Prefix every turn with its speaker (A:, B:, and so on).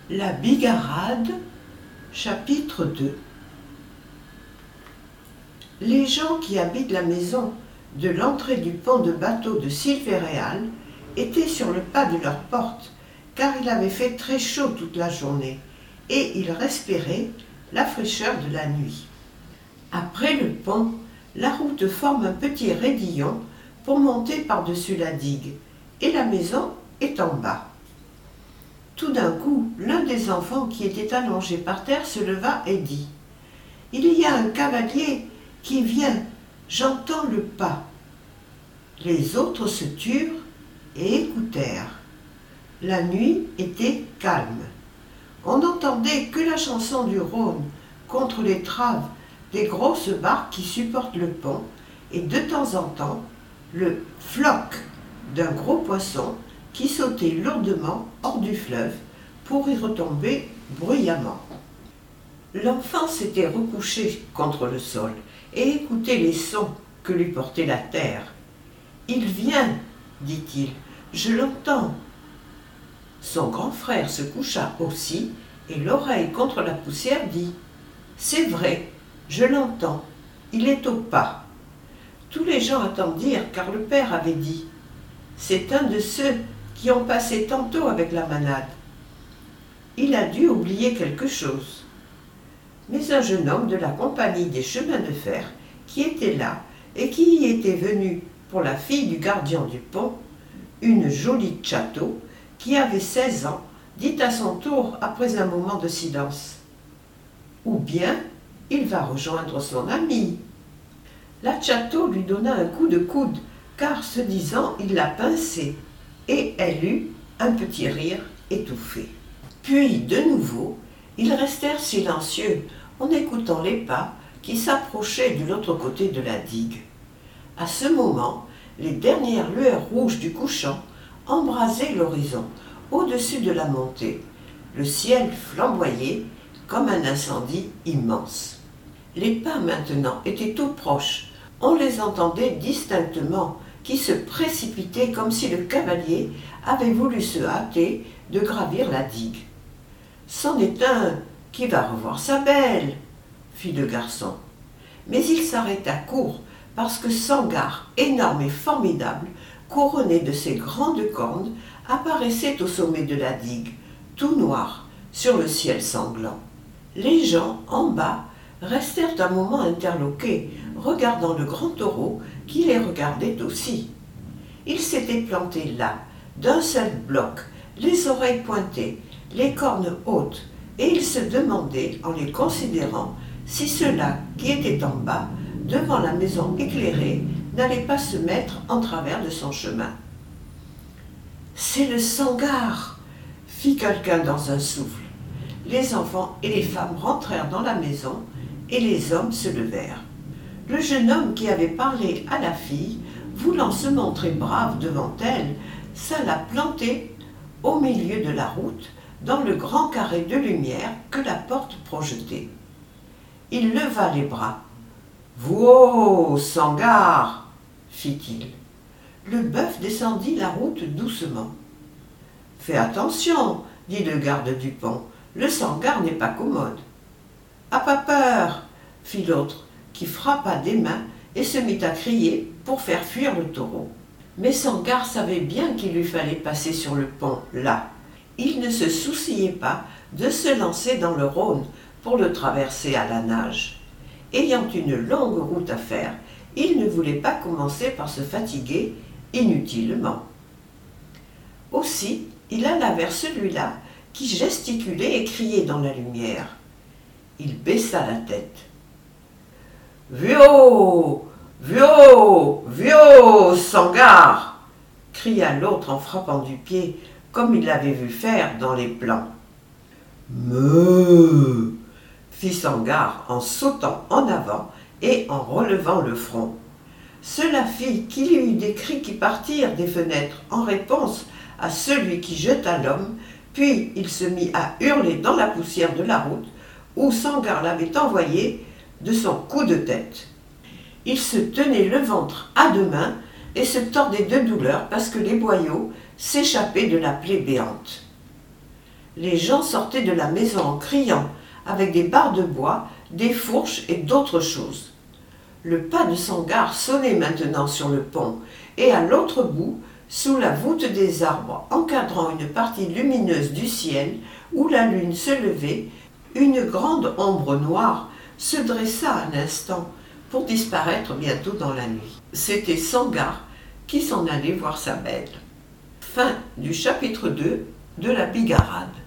A: La Bigarade, chapitre 2. Les gens qui habitent la maison de l'entrée du pont de bateau de Silveréal étaient sur le pas de leur porte, car il avait fait très chaud toute la journée, et ils respiraient la fraîcheur de la nuit. Après le pont, la route forme un petit raidillon pour monter par-dessus la digue, et la maison est en bas. Tout d'un coup, l'un des enfants qui était allongé par terre se leva et dit « Il y a un cavalier qui vient, j'entends le pas. » Les autres se turent et écoutèrent. La nuit était calme. On n'entendait que la chanson du Rhône contre les traves des grosses barques qui supportent le pont et de temps en temps le floc d'un gros poisson qui sautait lourdement hors du fleuve pour y retomber bruyamment. L'enfant s'était recouché contre le sol et écoutait les sons que lui portait la terre. « Il vient, dit-il, je l'entends. » Son grand frère se coucha aussi et l'oreille contre la poussière dit « C'est vrai, je l'entends, il est au pas. » Tous les gens attendirent car le père avait dit « C'est un de ceux qui ont passé tantôt avec la manade. » Il a dû oublier quelque chose. Mais un jeune homme de la compagnie des chemins de fer, qui était là et qui y était venu pour la fille du gardien du pont, une jolie Tchato, qui avait 16 ans, dit à son tour après un moment de silence « Ou bien il va rejoindre son ami. » La Tchato lui donna un coup de coude, car ce disant il la pinçait, et elle eut un petit rire étouffé. Puis, de nouveau, ils restèrent silencieux en écoutant les pas qui s'approchaient de l'autre côté de la digue. À ce moment, les dernières lueurs rouges du couchant embrasaient l'horizon au-dessus de la montée. Le ciel flamboyait comme un incendie immense. Les pas maintenant étaient tout proches. On les entendait distinctement, qui se précipitaient comme si le cavalier avait voulu se hâter de gravir la digue. « C'en est un qui va revoir sa belle, » fit le garçon. Mais il s'arrêta court, parce que Sangar, énorme et formidable, couronné de ses grandes cornes, apparaissait au sommet de la digue, tout noir, sur le ciel sanglant. Les gens, en bas, restèrent un moment interloqués, regardant le grand taureau qui les regardait aussi. Il s'était planté là, d'un seul bloc, les oreilles pointées, les cornes hautes, et il se demandait, en les considérant, si ceux-là qui étaient en bas, devant la maison éclairée, n'allaient pas se mettre en travers de son chemin. « C'est le Sangar !» fit quelqu'un dans un souffle. Les enfants et les femmes rentrèrent dans la maison, et les hommes se levèrent. Le jeune homme qui avait parlé à la fille, voulant se montrer brave devant elle, s'alla planter au milieu de la route, dans le grand carré de lumière que la porte projetait. Il leva les bras. « Vous, Sangar !» fit-il. Le bœuf descendit la route doucement. « Fais attention !» dit le garde du pont. « Le Sangar n'est pas commode. »« Ah, pas peur !» fit l'autre, qui frappa des mains et se mit à crier pour faire fuir le taureau. Mais Sangar savait bien qu'il lui fallait passer sur le pont, là. Il ne se souciait pas de se lancer dans le Rhône pour le traverser à la nage. Ayant une longue route à faire, il ne voulait pas commencer par se fatiguer inutilement. Aussi, il alla vers celui-là qui gesticulait et criait dans la lumière. Il baissa la tête. « Vio, Vio, Vio, Sangar !» cria l'autre en frappant du pied, comme il l'avait vu faire dans les plans. « Me !» fit Sangar en sautant en avant et en relevant le front. Cela fit qu'il y eut des cris qui partirent des fenêtres en réponse à celui qui jeta l'homme, puis il se mit à hurler dans la poussière de la route où Sangar l'avait envoyé de son coup de tête. Il se tenait le ventre à deux mains et se tordait de douleur parce que les boyaux s'échappaient de la plaie béante. Les gens sortaient de la maison en criant, avec des barres de bois, des fourches et d'autres choses. Le pas de Sangarre sonnait maintenant sur le pont, et à l'autre bout, sous la voûte des arbres encadrant une partie lumineuse du ciel où la lune se levait, une grande ombre noire se dressa un instant pour disparaître bientôt dans la nuit. C'était Sangarre qui s'en allait voir sa belle. Fin du chapitre 2 de la Bigarade.